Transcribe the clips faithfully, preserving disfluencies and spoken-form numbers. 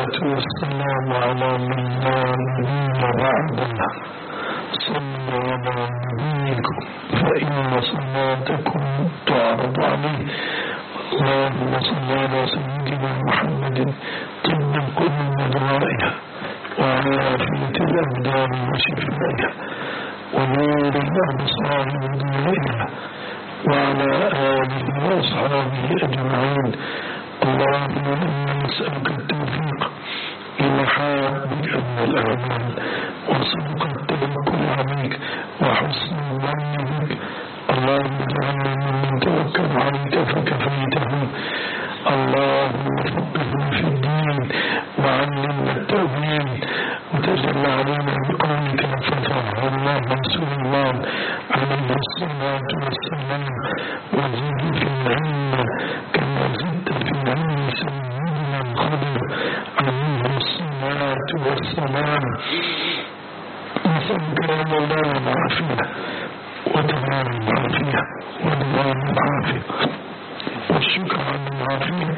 والصلاة والسلام على من لا نبي بعده. صلوا على نبيكم فإن صلاتكم تعرض عليه. اللهم صل على سيدنا محمد طب القلوب ودوائها وعلى عافية الأبدان وشفائها ونور الأبصار ودوائها وعلى آله وأصحابه أجمعين. اللهم إنا نسألك التوفيق لمحابك من الأعمال وصدق التوكل عليك وحسن الظن بك. اللهم اجعلنا ممن توكل عليك فكفيته. اللهم فقهنا في الدين وعلمنا التأويل وتجل علينا بقولك الفتح. اللهم سليمان عليه الصلاة والسلام وزد في العلم كما زدت في العلم سيدنا الخضر عليه الصلاة والسلام. نسألك يا مولانا العافية ودوام العافية ودوام العافية والشكر على العافية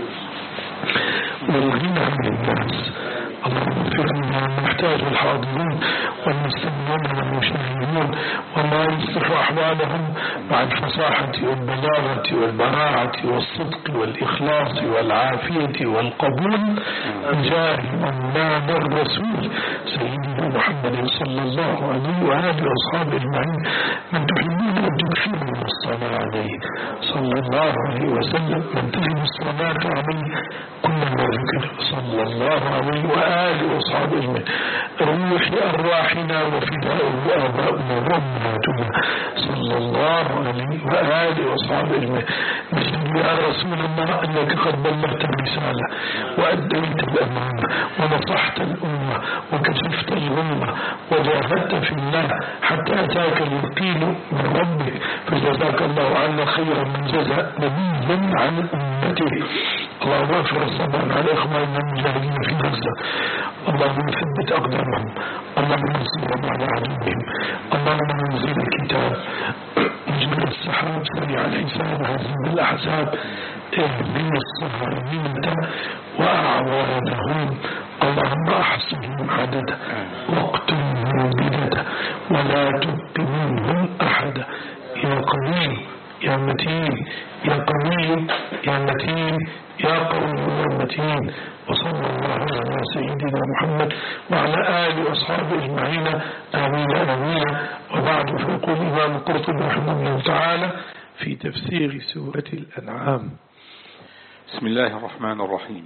والغنى عن الناس. اللهم اغفر لنا المحتاج الحاضرين والمستمعين والمشاهدين وما يصلح أحوالهم مع الفصاحة والبلاغة والبراعة والصدق والإخلاص والعافية والقبول جاه مولانا الرسول سيدنا محمد صلى الله عليه وآله وأصحابه أجمعين من تحبون أن تكثروا الصلاة عليه صلى الله عليه وسلم. من تجب الصلاة عليه كلما ذكر صلى الله عليه وآله وأصحابه أجمعين. روح أرواحنا وفداؤه آباؤنا وأمهاتنا صلى الله عليه وآله وأصحابه أجمعين. نشهد يا رسول الله أنك قد بلغت الرسالة وأديت الأمانة ونصحت الأمة وكشفت الغمة وجاهدت في الله حتى أتاك اليقين من ربك فجزاك الله عنا خيرا من جزاء نبي عن أمته. اللهم اغفر الصبر على إخواننا المجاهدين في غزة. اللهم ثبت أقدامهم. اللهم انصرهم على عدوهم. اللهم منزل الكتاب مجمل السحاب سريع الحساب هزم الأحزاب اهدنا الصهاينة وأعوانهم. اللهم أحصهم عددا واقتلهم بددا ولا تبق منهم أحدا. يا قوي يا متين يا قوي يا متين يا قوي يا متين. وصلى الله على سيدنا محمد وعلى آله وأصحابه أجمعين آمين آمين. وبعد فيقول الإمام القرطبي رحمه الله تعالى في تفسير سورة الأنعام. بسم الله الرحمن الرحيم.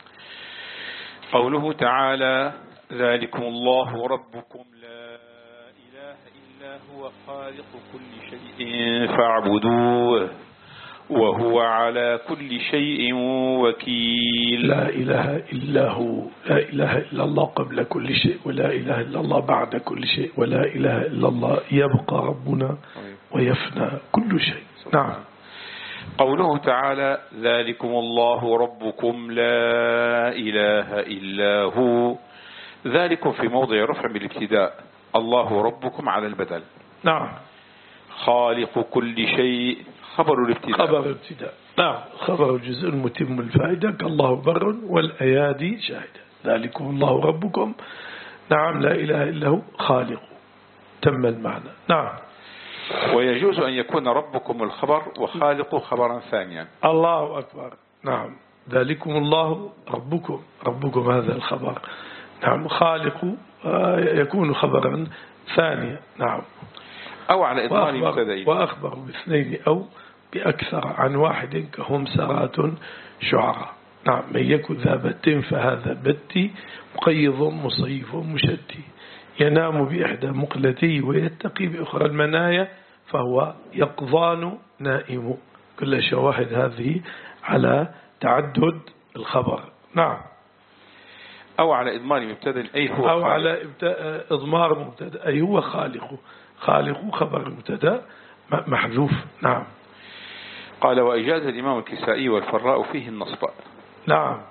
قوله تعالى ذلكم الله ربكم لا إله إلا هو خالق كل شيء فاعبدوه وهو على كل شيء وكيل. لا إله إلا هو. لا إله إلا الله قبل كل شيء ولا إله إلا الله بعد كل شيء ولا إله إلا الله يبقى ربنا ويفنى كل شيء. نعم. قوله تعالى ذلكم الله ربكم لا إله إلا هو. ذلكم في موضع رفع بالابتداء. الله ربكم على البدل. نعم. خالق كل شيء خبر الابتداء. خبر الابتداء. نعم. خبر الجزء متم الفائدة كالله بر والأيادي شاهدة. ذلكم الله ربكم. نعم. لا إله إلا هو خالق. تم المعنى. نعم. ويجوز أن يكون ربكم الخبر وخالق خبرا ثانيا. الله أكبر. نعم. ذلكم الله ربكم. ربكم هذا الخبر. نعم. خالق يكون خبرا ثانيا. نعم. أو على إضمار مبتدئين. وأخبر باثنين أو بأكثر عن واحد كهم سرات شعراء. نعم. من يكن ذا بت فهذا بتي مقيض مصيف مشتي ينام بإحدى مقلتي ويتقي بأخرى المنايا فهو يقظان نائم. كل شواهد هذه على تعدد الخبر. نعم. أو على إضمار مبتدأ أي هو أو على إضمار مبتدأ أي هو خالق. خالق خبر مبتدأ محذوف. نعم. قال وإجاز الإمام الكسائي والفراء فيه النصب. نعم.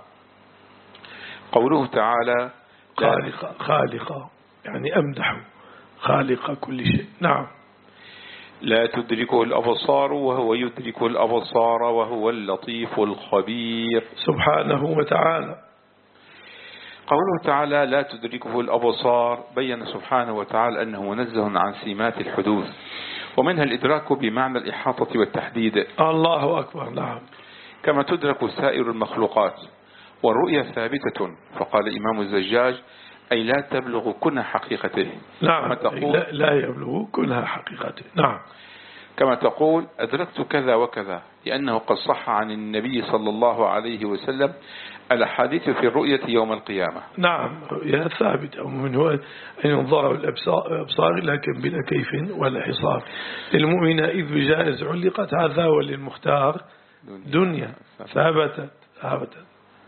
قوله تعالى خالق خالق يعني أمدح خالق كل شيء. نعم. لا تدركه الأبصار وهو يدرك الأبصار وهو اللطيف الخبير سبحانه وتعالى. قوله تعالى لا تدركه الأبصار بين سبحانه وتعالى أنه منزه عن سمات الحدوث، ومنها الإدراك بمعنى الإحاطة والتحديد. الله أكبر. نعم. كما تدرك سائر المخلوقات، والرؤية ثابتة. فقال الإمام الزجاج أي لا تبلغ كنه حقيقته. نعم. لا, لا يبلغ كنه حقيقته. نعم. كما تقول أدركت كذا وكذا، لأنه قد صح عن النبي صلى الله عليه وسلم الأحاديث في الرؤية يوم القيامة. نعم. رؤية ثابتة، ومن هو أن ينظر الأبصار لكن بلا كيف ولا حصار. للمؤمن إذ بجائز علقت هذا، وللمختار دنيا ثابتت ثابتت.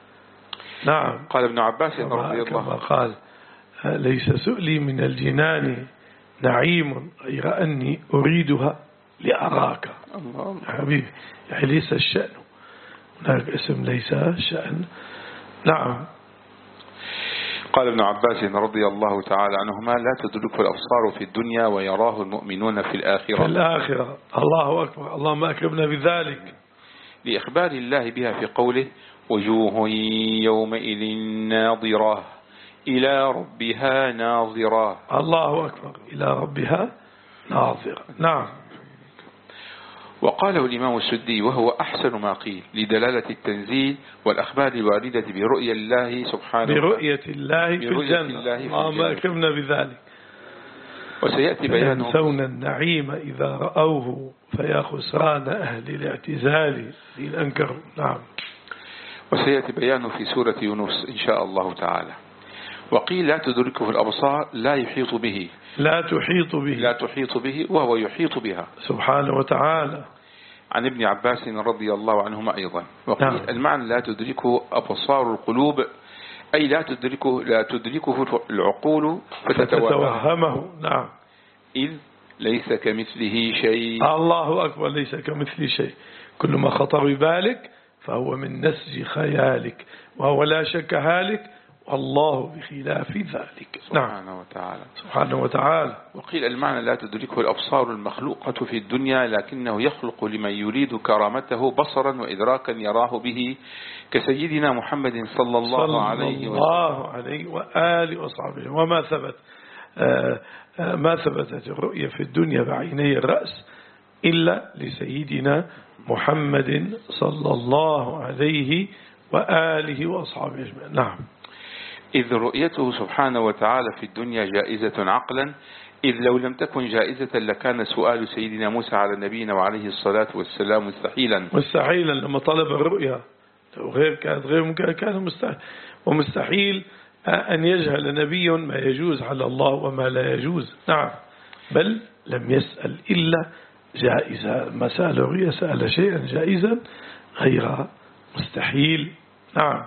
نعم. قال ابن عباس رضي الله عنه قال ليس سؤلي من الجنان نعيم غير أني أريدها لأراك. الله حبيبي، يعني ليس الشأن، هناك اسم ليس الشأن. نعم. قال ابن عباس رضي الله تعالى عنهما لا تدرك الأبصار في الدنيا ويراه المؤمنون في الآخرة. في الآخرة. الله أكبر. اللهم أكرمنا بذلك. لإخبار الله بها في قوله وجوه يومئذ ناظرة إلى ربها ناظرة. الله أكبر. إلى ربها ناظرة. نعم. وقاله الإمام السدي وهو أحسن ما قيل لدلالة التنزيل والأخبار الواردة برؤية الله سبحانه برؤية الله في الجنة. اللهم أكرمنا بذلك. وسيأتي بيانه ينسون النعيم إذا رأوه فيا خسران أهل الاعتزال إن أنكروا. نعم. وسيأتي بيانه في سورة يونس إن شاء الله تعالى. وقيل لا تدركه الأبصار لا يحيط به. لا تحيط به. لا تحيط به وهو يحيط بها سبحانه وتعالى. عن ابن عباس رضي الله عنهما أيضا. وقيل نعم. المعنى لا تدركه أبصار القلوب أي لا تدركه لا تدركه العقول فتتوهمه. نعم. إذ ليس كمثله شيء. الله أكبر. ليس كمثله شيء. كل ما خطر ببالك فهو من نسج خيالك، وهو لا شك هالك، والله بخلاف ذلك. سبحانه نعم. وتعالى. سبحانه وتعالى. وقيل المعنى لا تدركه الأبصار المخلوقة في الدنيا لكنه يخلق لمن يريد كرامته بصرا وإدراكا يراه به كسيدنا محمد صلى الله صلى عليه وسلم الله عليه وآله وصحبه. وما ثبت آه آه ما ثبتت الرؤية في الدنيا بعيني الرأس إلا لسيدنا محمد صلى الله عليه وآله وأصحابه أجمعين. نعم. إذ رؤيته سبحانه وتعالى في الدنيا جائزة عقلا، إذ لو لم تكن جائزة لكان سؤال سيدنا موسى على نبينا وعليه الصلاة والسلام مستحيلا. مستحيلا لما طلب الرؤيا، لو غير كانت غير ممكن كان مستحيل. ومستحيل أن يجهل نبي ما يجوز على الله وما لا يجوز. نعم. بل لم يسأل إلا جائزة. ما سأل الرؤيا سأل شيئا جائزا غير مستحيل. نعم.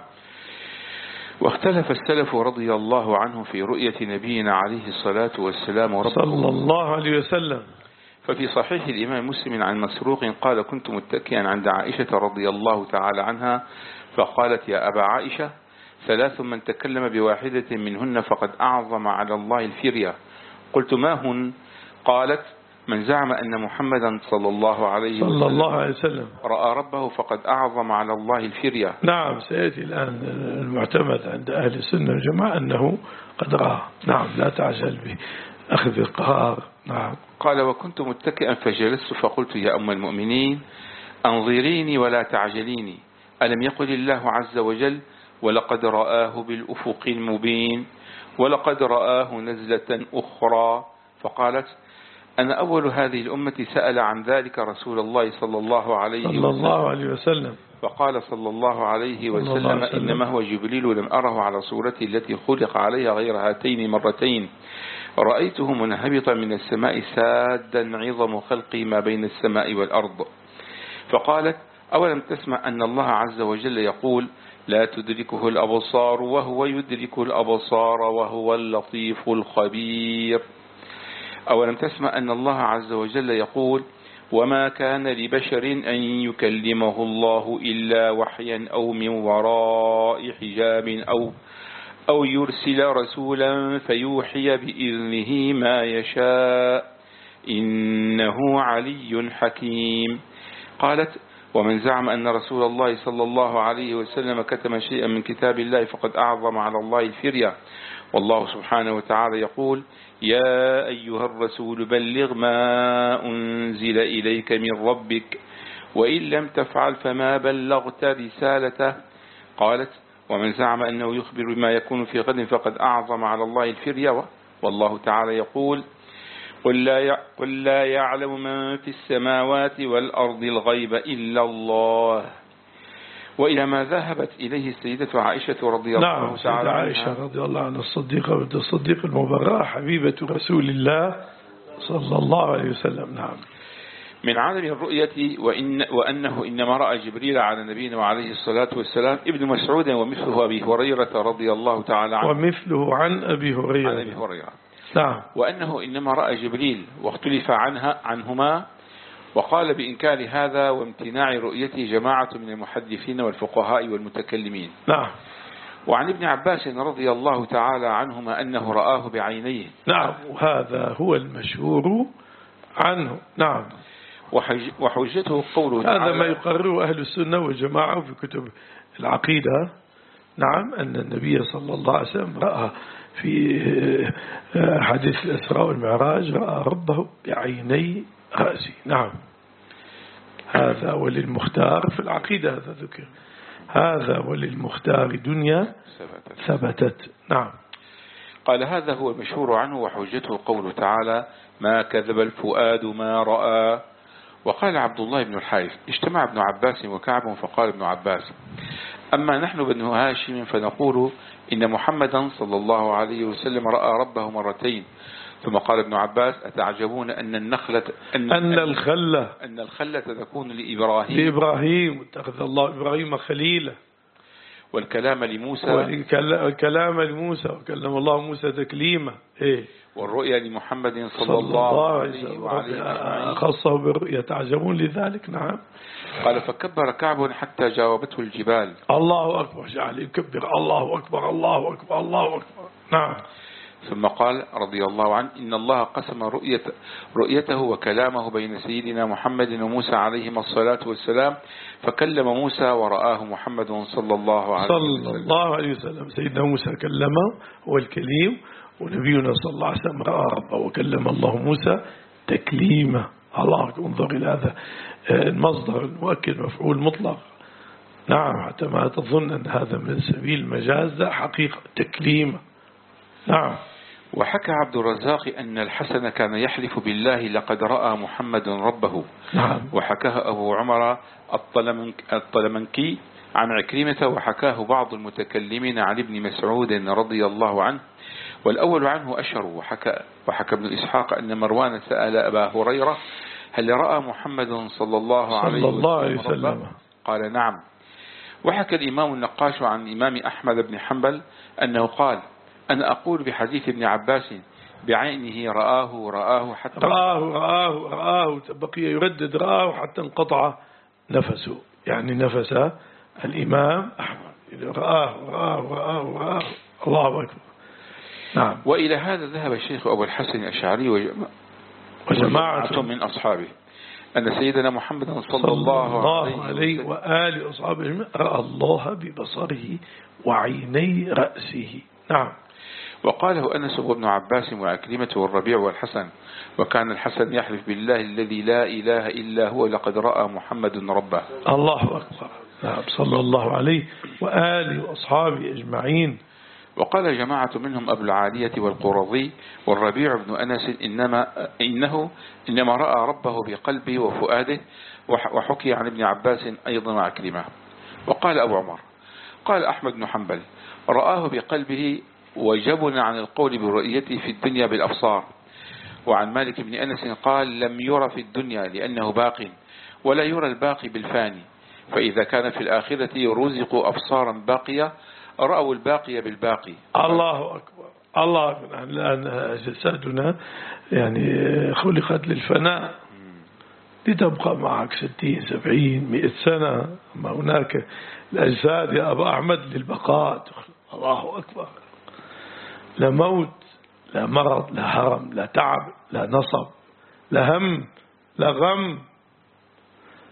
واختلف السلف رضي الله عنه في رؤية نبينا عليه الصلاة والسلام صلى الله عليه وسلم. ففي صحيح الإمام مسلم عن مسروق قال كنت متكئا عند عائشة رضي الله تعالى عنها فقالت يا أبا عائشة ثلاث من تكلم بواحدة منهن فقد أعظم على الله الفرية. قلت ما هن؟ قالت من زعم أن محمدا صلى الله عليه وسلم, صلى الله عليه وسلم رأى ربه فقد أعظم على الله الفرية. نعم. سيأتي الآن المعتمد عند أهل السنة والجماعة أنه قد رأى. نعم. لا تعجل بأخذ القرار. نعم. قال وكنت متكئا فجلست فقلت يا أم المؤمنين أنظريني ولا تعجليني، ألم يقل الله عز وجل ولقد رآه بالأفق المبين ولقد رآه نزلة أخرى. فقالت أنا أول هذه الأمة سأل عن ذلك رسول الله صلى الله عليه صلى الله عليه وسلم. فقال صلى الله عليه وسلم إنما هو جبريل لم أره على صورته التي خلق عليها غير هاتين مرتين، رأيته منهبطا من السماء سادا عظم خلقي ما بين السماء والأرض. فقالت أولم تسمع أن الله عز وجل يقول لا تدركه الأبصار وهو يدرك الأبصار وهو اللطيف الخبير. أولم تسمع أن الله عز وجل يقول وما كان لبشر أن يكلمه الله إلا وحيا أو من وراء حجاب أو أو يرسل رسولا فيوحي بإذنه ما يشاء إنه علي حكيم. قالت ومن زعم أن رسول الله صلى الله عليه وسلم كتم شيئا من كتاب الله فقد أعظم على الله الفرية. والله سبحانه وتعالى يقول: يا أيها الرسول بلغ ما أنزل إليك من ربك وإن لم تفعل فما بلغت رسالته. قالت: ومن زعم أنه يخبر بما يكون في غد فقد أعظم على الله الفرية. والله تعالى يقول: قل لا قل لا يعلم من في السماوات والأرض الغيب إلا الله. وإلى ما ذهبت إليه السيدة عائشة رضي الله نعم تعالى عنها. عائشة رضي الله عنها الصديقة بنت الصديق المبرأة حبيبة رسول الله صلى الله عليه وسلم. نعم. من عدم الرؤية وإن وأنه إنما رأى جبريل على نبينا وعليه الصلاة والسلام ابن مسعود ومثله أبي هريرة رضي الله تعالى عنه. ومثله عن أبي هريرة. عن أبي هريرة. نعم. وأنه إنما رأى جبريل واختلف عنها عنهما. وقال بإنكار هذا وامتناع رؤيته جماعة من المحدثين والفقهاء والمتكلمين. نعم. وعن ابن عباس رضي الله تعالى عنهما أنه رآه بعينيه. نعم. وهذا هو المشهور عنه. نعم. وحجته قوله تعالى. هذا ما يقرره أهل السنة والجماعة في كتب العقيدة. نعم. أن النبي صلى الله عليه وسلم رأى في حديث الإسراء والمعراج رأى ربه بعيني رأسي. نعم. هذا وللمختار في العقيدة هذا ذكر. هذا وللمختار دنيا ثبتت. نعم. قال: هذا هو المشهور عنه وحجته قوله تعالى: ما كذب الفؤاد ما رأى. وقال عبد الله بن الحارث: اجتمع ابن عباس وكعب فقال ابن عباس: أما نحن بنو هاشم فنقول إن محمدا صلى الله عليه وسلم رأى ربه مرتين. ثم قال ابن عباس: أتعجبون أن النخلة أن, أن الخلة أن الخلة تكون لإبراهيم لإبراهيم اتخذ الله إبراهيم خليلا والكلام لموسى والكلام لموسى وكلم الله موسى تكليما. إيه؟ والرؤيا لمحمد صلى, صلى الله عليه وسلم خصه بالرؤيا. تعجبون لذلك. نعم. قال: فكبر كعب حتى جاوبته الجبال. الله أكبر. جعل يكبر الله أكبر الله أكبر الله أكبر. نعم. ثم قال رضي الله عنه: إن الله قسم رؤية رؤيته وكلامه بين سيدنا محمد وموسى عليهما الصلاة والسلام فكلم موسى ورآه محمد صلى الله عليه وسلم. صلى الله عليه وسلم. سيدنا موسى كلمه هو الكليم ونبينا صلى الله عليه وسلم رأى ربه وكلم الله موسى تكليما. الله انظر إلى هذا المصدر المؤكد مفعول مطلق. نعم. حتى ما تظن أن هذا من سبيل المجاز حقيقة تكليما. نعم. وحكى عبد الرزاق أن الحسن كان يحلف بالله لقد رأى محمد ربه. نعم. وحكاه أبو عمر الطلمنكي عن عكرمة وحكاه بعض المتكلمين عن ابن مسعود رضي الله عنه والأول عنه أشهر. وحكى, وحكى ابن إسحاق أن مروان سأل أبا هريرة: هل رأى محمد صلى الله عليه وسلم, وسلم قال: نعم. وحكى الإمام النقاش عن الإمام أحمد بن حنبل أنه قال: أنا أقول بحديث ابن عباس بعينه رآه رآه حتى رآه رآه رآه بقي يردد رآه حتى انقطع نفسه. يعني نفس الإمام أحمد رآه رآه رآه رآه. الله أكبر. نعم. وإلى هذا ذهب الشيخ أبو الحسن الأشعري وجماعة من أصحابه أن سيدنا محمد صلى, صلى الله, الله عليه وآله وأصحابه رأى الله ببصره وعيني رأسه. نعم. وقاله أنس وابن عباس وعكرمة والربيع والحسن. وكان الحسن يحلف بالله الذي لا إله إلا هو لقد رأى محمد ربه. الله أكبر. نعم. صلى الله عليه وآله وأصحابه أجمعين. وقال جماعة منهم أبو العالية والقرظي والربيع بن أنس إنما إنه إنما رأى ربه بقلبه وفؤاده. وحكي عن ابن عباس أيضا وعكرمة. وقال أبو عمر: قال أحمد بن حنبل: رآه بقلبه وجبن عن القول برؤيته في الدنيا بالأبصار. وعن مالك بن أنس قال: لم يرى في الدنيا لأنه باق ولا يرى الباقي بالفاني، فإذا كان في الآخرة رزقوا أبصارا باقية رأوا الباقي بالباقي. الله أكبر. الله أكبر. الآن جسدنا يعني خلقت للفناء لتبقى معك ستين سبعين مئة سنة. ما هناك الأجساد يا أبا أحمد للبقاء. الله أكبر. لا موت لا مرض لا هرم لا تعب لا نصب لا هم لا غم.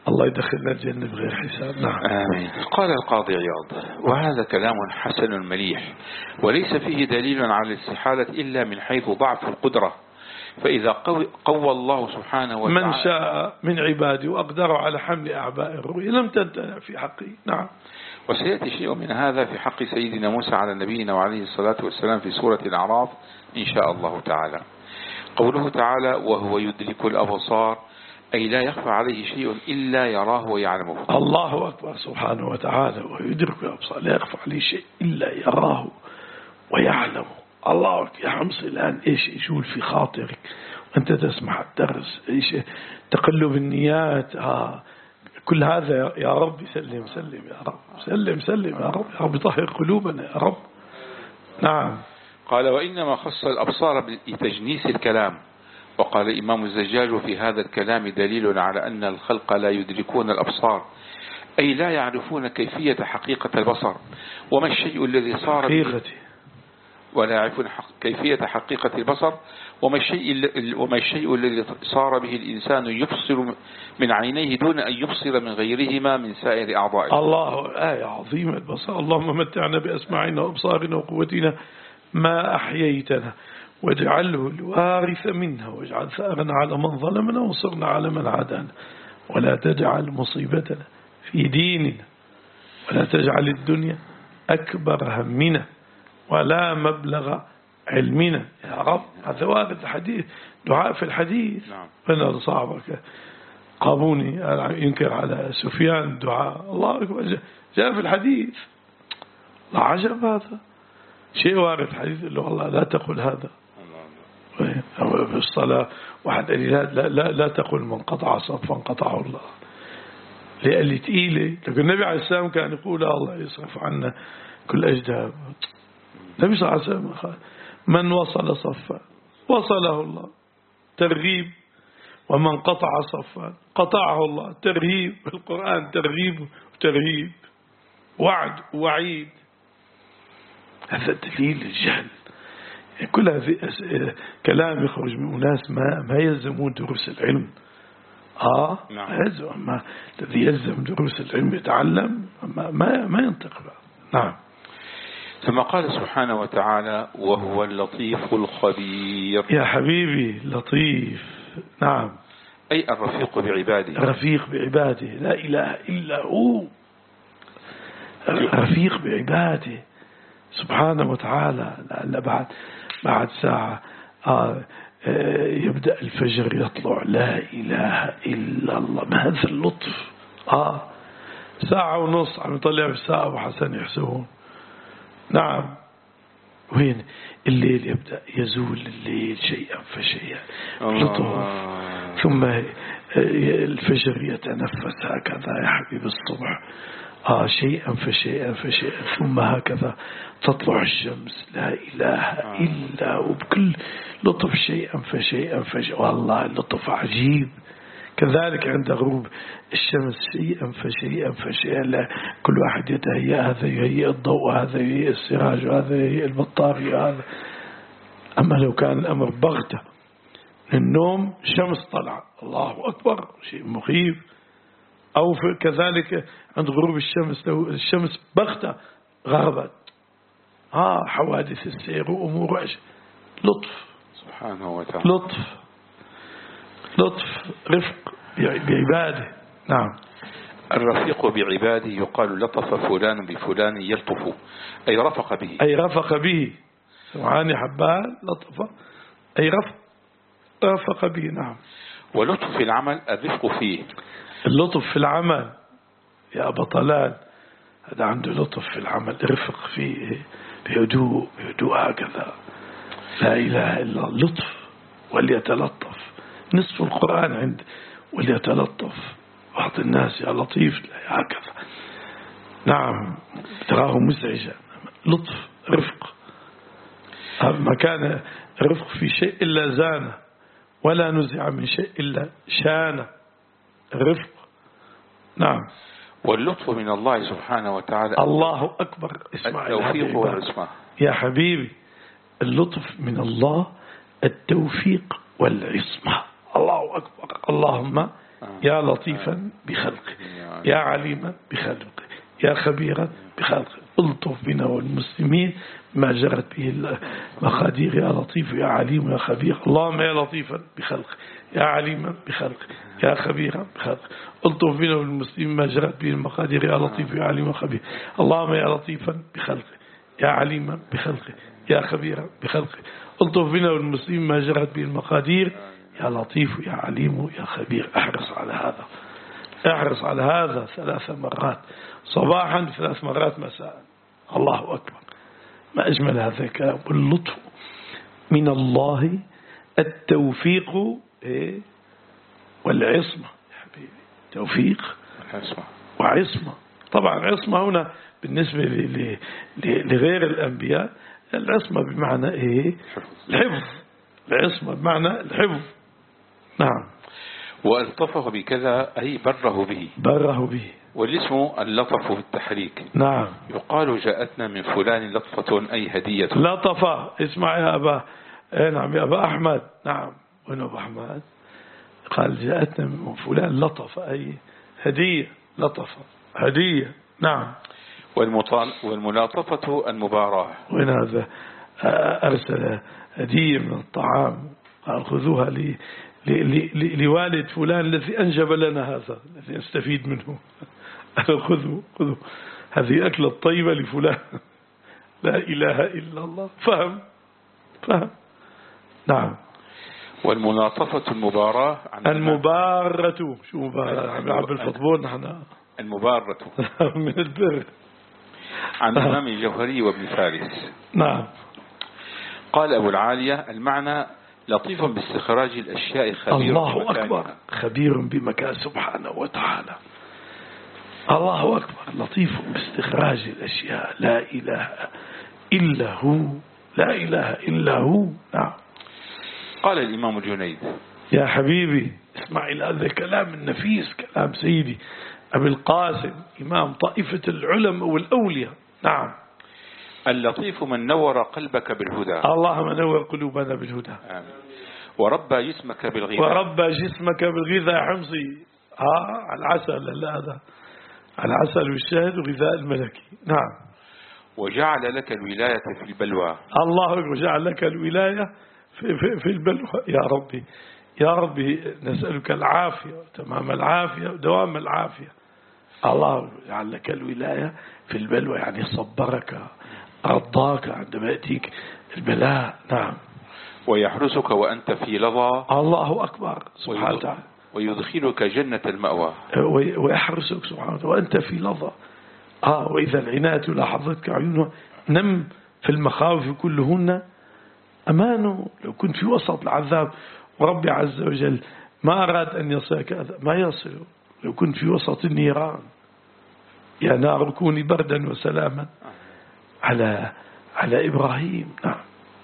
الله يدخلنا الجنة بغير حساب. نعم. آمين. قال القاضي عياض: وهذا كلام حسن مليح، وليس فيه دليل على الاستحالة إلا من حيث ضعف القدرة، فإذا قوى, قوى الله سبحانه وتعالى من شاء من عباده وأقدروا على حمل أعباء الرؤيا لم تمتنع في حقه. نعم. وسيأتي شيء من هذا في حق سيدنا موسى على نبينا وعليه الصلاة والسلام في سورة الأعراف إن شاء الله تعالى. قوله تعالى: وهو يدرك الأبصار، أي لا يخفى عليه شيء إلا يراه ويعلمه. الله أكبر سبحانه وتعالى، ويدرك الأبصار لا يخفى عليه شيء إلا يراه ويعلمه. الله أكبر. يا حمص الآن إيش يشول في خاطرك وأنت تسمع الدرس؟ إيش تقلب النيات؟ آه كل هذا يا رب سلم سلم يا رب، سلم سلم يا رب، يا رب طهر قلوبنا يا رب. نعم. قال: وإنما خص الأبصار بتجنيس الكلام. وقال الإمام الزجاج: في هذا الكلام دليل على أن الخلق لا يدركون الأبصار، أي لا يعرفون كيفية حقيقة البصر وما الشيء الذي صار به، ولا يعرفون كيفية حقيقة البصر وما الشيء وما الشيء الذي صار به الإنسان يبصر من عينيه دون أن يبصر من غيرهما من سائر أعضائه. الله، آية عظيمة البصر. اللهم متعنا بأسماعنا وأبصارنا وقوتنا ما أحييتنا، واجعله الوارث منها، واجعل ثأرنا على من ظلمنا وانصرنا على من عادانا، ولا تجعل مصيبتنا في ديننا، ولا تجعل الدنيا أكبر همنا ولا مبلغ علمنا يا رب. هذا وارد الحديث، دعاء في الحديث. نعم. فأنا صعبك قابوني ينكر على سفيان دعاء، الله أكبر، جاء في الحديث. لا عجب، هذا شيء وارد الحديث اللي والله لا تقول هذا في الصلاة. واحد قال لي لا, لا, لا, لا تقول من قطع صفا قطعه الله، لأن لي تقيلة. لكن النبي عليه السلام كان يقول: الله يصرف عنا كل أجداب. النبي صلى الله عليه وسلم قال: من وصل صفا وصله الله، ترغيب، ومن قطع صفا قطعه الله، ترهيب. القرآن ترغيب وترهيب، وعد ووعيد. هذا دليل الجهل. كل هذه كلام يخرج من أناس ما ما يلزمون دروس العلم. آه نعم. ما الذي يلزم دروس العلم يتعلم، ما ما, ما ينطق بقى. نعم. ثم قال سبحانه وتعالى: وهو اللطيف الخبير. يا حبيبي لطيف. نعم. أي الرفيق بعباده. الرفيق بعباده، لا إله إلا هو. الرفيق بعباده سبحانه وتعالى. لا بعد بعد ساعة آه يبدأ الفجر يطلع، لا إله إلا الله. ما هذا اللطف؟ آه ساعة ونص عم يطلع بالساعة وحسن يحسبون. نعم. وين الليل يبدأ يزول الليل شيئا فشيئا، لطف. ثم الفجر يتنفس هكذا يا حبيب الصبح، آه شيئا فشيئا فشيئا، ثم هكذا تطلع الشمس، لا إله إلا وبكل لطف شيئا فشيئا فشيئا. والله اللطف عجيب. كذلك عند غروب الشمس شيئا فشيئا فشيئا، لا كل واحد يتهيأ، هذا يهيئ الضوء، هذا يهيئ السراج، وهذا يهيئ البطارية، هذا. أما لو كان الأمر بغتة، النوم شمس طلع، الله أكبر، شيء مخيف. أو كذلك عند غروب الشمس، لو الشمس بغتة غربت، ها آه حوادث السير وأمور عش. لطف سبحانه وتعالى. لطف لطف رفق بعباده. نعم. الرفيق بعباده يقال لطف فلان بفلان يلطف، أي رفق به. أي رفق به. سمعاني حبان لطف، أي رفق رفق به. نعم. ولطف في العمل الرفق فيه. اللطف في العمل يا أبا طلال، هذا عنده لطف في العمل، رفق فيه بهدوء بهدوء هكذا. لا إله إلا اللطف. وليتلطف، نصف القرآن عند وليتلطف. بعض الناس يا لطيف هكذا. نعم. تراه مزعجا. لطف رفق. ما كان رفق في شيء إلا زانه، ولا نزع من شيء إلا شانه. الرفق. نعم. واللطف من الله سبحانه وتعالى. الله أكبر. اسمع التوفيق والعصمة يا حبيبي. اللطف من الله التوفيق والعصمة. الله أكبر. اللهم يا لطيفا بخلقه، يا عليما بخلقه، يا خبيرا بخلقه. الطف بنا والمسلمين ما جرت به المقادير، يا لطيف يا عليم يا خبير. اللهم يا لطيفا بخلقه، يا عليما بخلقه، يا خبيرا بخلقه. الطف بنا والمسلمين ما جرت به المقادير، يا لطيف يا عليم يا خبير. اللهم يا لطيفا بخلقه، يا عليما بخلقه، يا خبيرا بخلقه. الطف بنا والمسلمين ما جرت به المقادير، يا لطيف يا عليم يا خبير. احرص على هذا، احرص على هذا ثلاث مرات صباحا، ثلاث مرات مساء. الله أكبر، ما أجمل هذا الكلام. واللطف من الله، التوفيق والعصمة يا حبيبي، توفيق وعصمة. طبعا عصمة هنا بالنسبة لغير الأنبياء، العصمة بمعنى إيه؟ الحفظ. العصمة بمعنى الحفظ. نعم. وألطفه بكذا أي بره به، بره به. والاسم اللطف في التحريك. نعم. يقال جاءتنا من فلان لطفة أي هدية. لطفة، اسمع يا أبا، نعم يا أبا أحمد. نعم، وين أبا أحمد؟ قال جاءتنا من فلان لطفة أي هدية، لطفة هدية. نعم. والملاطفة المباراة. وين هذا؟ أرسل هدية من الطعام، قال خذوها لي لوالد فلان الذي أنجب لنا هذا، الذي نستفيد منه. خذوا خذوا هذه أكلة طيبة لفلان. لا إله إلا الله. فهم فهم. نعم. والملاطفة المباراة. المبارة. شو مبارة؟ عبد الفضبون نحن. المبارة من البر. عن الإمام الجوهري وابن فارس. نعم. قال أبو العالية المعنى لطيف باستخراج الأشياء، خبير الله بمكانها. أكبر، خبير بمكان سبحانه وتعالى. الله أكبر، لطيف باستخراج الأشياء، لا إله إلا هو، لا إله إلا هو. نعم. قال الإمام الجنيد يا حبيبي اسمع إلى هذا الكلام النفيس، كلام سيدي أبي القاسم إمام طائفة العلماء والأولياء. نعم. اللطيف من نور قلبك بالهدى. اللهم نور قلوبنا بالهدى. آمين. وربى جسمك بالغذاء. وربى جسمك بالغذاء يا حمصي. ها العسل، لا هذا العسل والشهد وغذاء الملكي. نعم. وجعل لك الولاية في البلوى. الله أكبر، جعل لك الولاية في, في, في البلوى. يا ربي يا ربي نسألك العافية، تمام العافية ودوام العافية. الله جعل لك الولاية في البلوى، يعني صبرك رضاك عندما يأتيك البلاء. نعم. ويحرسك وأنت في لظى. الله أكبر سبحانه وتعالى. ويدخلك جنة المأوى. ويحرسك سبحانه وتعالى وأنت في لظى. آه وإذا العناية لاحظتك عيونها، نم في المخاوف كلهن أمانه. لو كنت في وسط العذاب وربي عز وجل ما أراد أن يصلك هذا ما يصل. لو كنت في وسط النيران، يا نار كوني بردا وسلاما على على إبراهيم. نعم.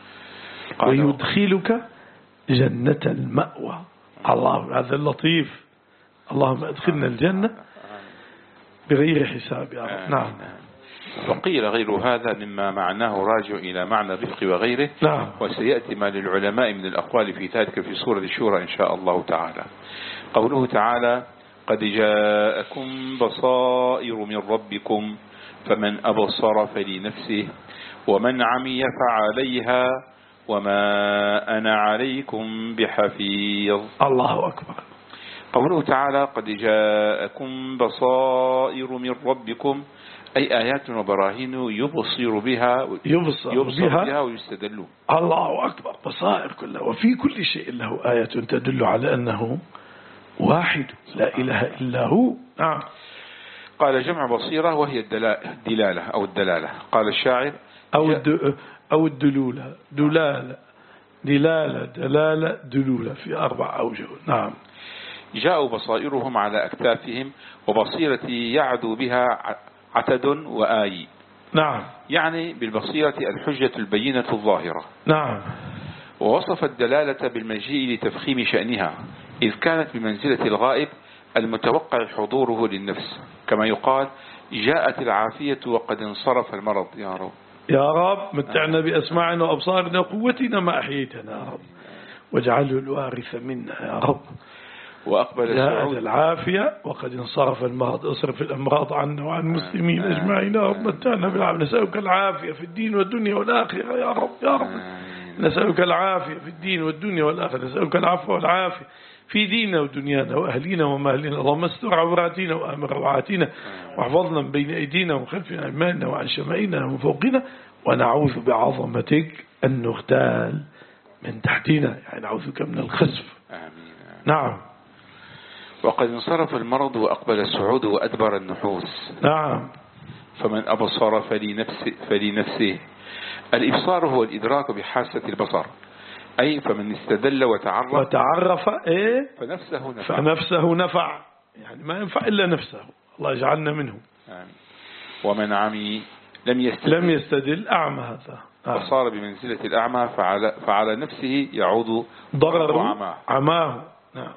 ويدخلك جنة المأوى. الله هذا اللطيف. اللهم ادخلنا الجنة بغير حساب يا رب. نعم. وقيل غير هذا مما معناه راجع إلى معنى الرفق وغيره. نعم. وسيأتي ما للعلماء من الأقوال في ذلك في سورة الشورى إن شاء الله تعالى. قوله تعالى قد جاءكم بصائر من ربكم فمن أبصر فلنفسه ومن عمي فعليها وما أنا عليكم بحفيظ. الله أكبر. قوله تعالى قد جاءكم بصائر من ربكم أي آيات وبراهين يبصر بها يبصر, يبصر بها, بها ويستدل. الله أكبر. بصائر كلها، وفي كل شيء له آية تدل على أنه واحد لا إله إلا هو. نعم. قال جمع بصيرة وهي الدلالة أو الدلالة. قال الشاعر أو أو الدلولة، دلالة دلالة دلالة دلولة في أربع أوجه. نعم. جاءوا بصائرهم على أكتافهم وبصيرتي يعدو بها عتد وآي. نعم. يعني بالبصيرة الحجة البينة الظاهرة. نعم. ووصف الدلالة بالمجيء لتفخيم شأنها إذ كانت بمنزلة الغائب المتوقع حضوره للنفس، كما يقال جاءت العافية وقد انصرف المرض. يا رب يا رب متعنا بأسماعنا وأبصارنا وقوتنا ما أحييتنا يا رب، واجعله الوارث منا يا رب. وأقبل السعود العافية وقد انصرف المرض. اصرف الأمراض عنا وعن المسلمين أجمعين يا رب. متعنا بالعافية. نسألك العافية في الدين والدنيا والآخرة يا رب يا رب. نسألك العافية في الدين والدنيا والآخرة. نسألك العفو والعافية في ديننا ودنيانا وأهلنا ومالنا. اللهم استر عوراتنا وآمن روعاتنا واحفظنا من بين أيدينا ومن خلفنا أيماننا وعن شمائلنا ومن فوقنا. ونعوذ بعظمتك أن نغتال من تحتنا، يعني نعوذ بك من الخسف. آمين. نعم. وقد انصرف المرض وأقبل السعود وأدبر النحوس. نعم. فمن أبصر فلنفسه, فلنفسه. الإبصار هو الإدراك بحاسة البصر، أي فمن استدل وتعرف وتعرف إيه فنفسه نفع. فنفسه نفع، يعني ما ينفع إلا نفسه. الله يجعلنا منه. آمين. ومن عمي لم يستدل, لم يستدل أعمى هذا فصار بمنزلة الأعمى، فعلى, فعلى نفسه يعود ضرر عماه. عماه. نعم.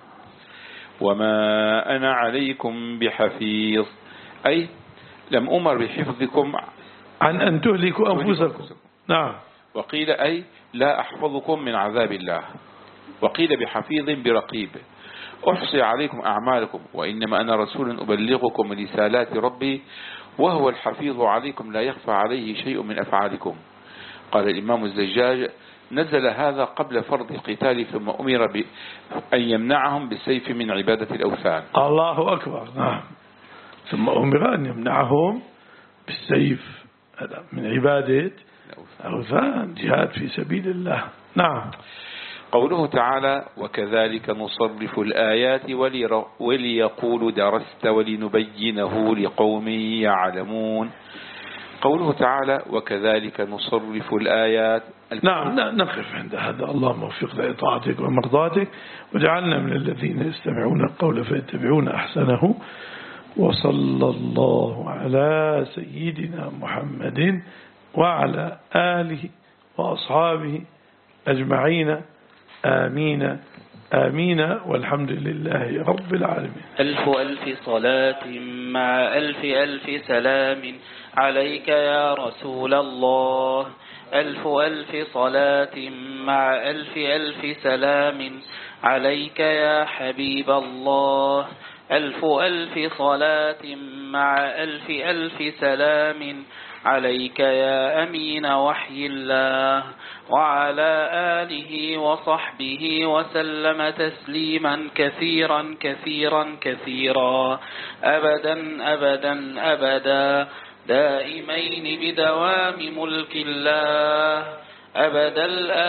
وما أنا عليكم بحفيظ، أي لم أمر بحفظكم عن أن تهلكوا أنفسكم. نعم. وقيل أي لا أحفظكم من عذاب الله. وقيل بحفيظ برقيب. أحصي عليكم أعمالكم وإنما أنا رسول أبلغكم رسالات ربي وهو الحفيظ عليكم لا يخفى عليه شيء من أفعالكم. قال الإمام الزجاج نزل هذا قبل فرض القتال، ثم أمر بأن يمنعهم بالسيف من عبادة الأوثان. الله أكبر. نعم. ثم أمر أن يمنعهم بالسيف من عبادة الأوثان، جهاد في سبيل الله. نعم. قوله تعالى وكذلك نصرف الآيات وليقولوا درست ولنبينه لقوم يعلمون. قوله تعالى وكذلك نصرف الآيات. نعم. نقف عند هذا. اللهم وفقنا لطاعتك ومرضاتك واجعلنا من الذين يستمعون القول فيتبعون أحسنه. وصلى الله على سيدنا محمد وعلى آله وأصحابه أجمعين. آمين آمين والحمد لله رب العالمين. ألف ألف صلاة مع ألف ألف سلام عليك يا رسول الله. ألف ألف صلاة مع ألف ألف سلام عليك يا حبيب الله. ألف ألف صلاة مع ألف ألف سلام عليك يا أمين وحي الله وعلى آله وصحبه وسلم تسليما كثيرا كثيرا كثيرا أبدا أبدا أبدا دائمين بدوام ملك الله أبد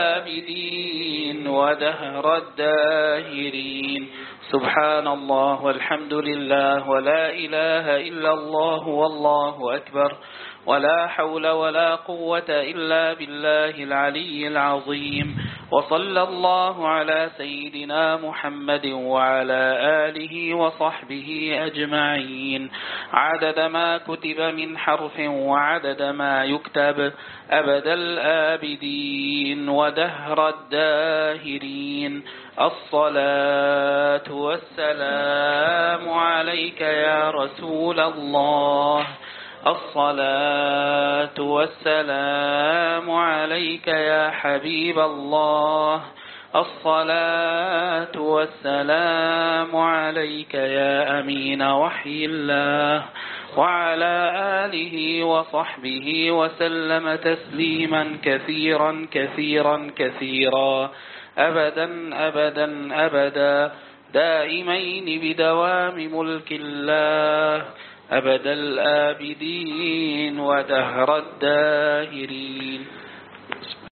الآبدين ودهر الداهرين. سبحان الله والحمد لله ولا إله إلا الله والله أكبر ولا حول ولا قوة إلا بالله العلي العظيم. وصلى الله على سيدنا محمد وعلى آله وصحبه أجمعين عدد ما كتب من حرف وعدد ما يكتب أبد الآبدين ودهر الداهرين. الصلاة والسلام عليك يا رسول الله. الصلاة والسلام عليك يا حبيب الله. الصلاة والسلام عليك يا أمين وحي الله وعلى آله وصحبه وسلم تسليما كثيرا كثيرا كثيرا أبدا أبدا أبدا دائمين بدوام ملك الله أبد الآبدين ودهر الداهرين.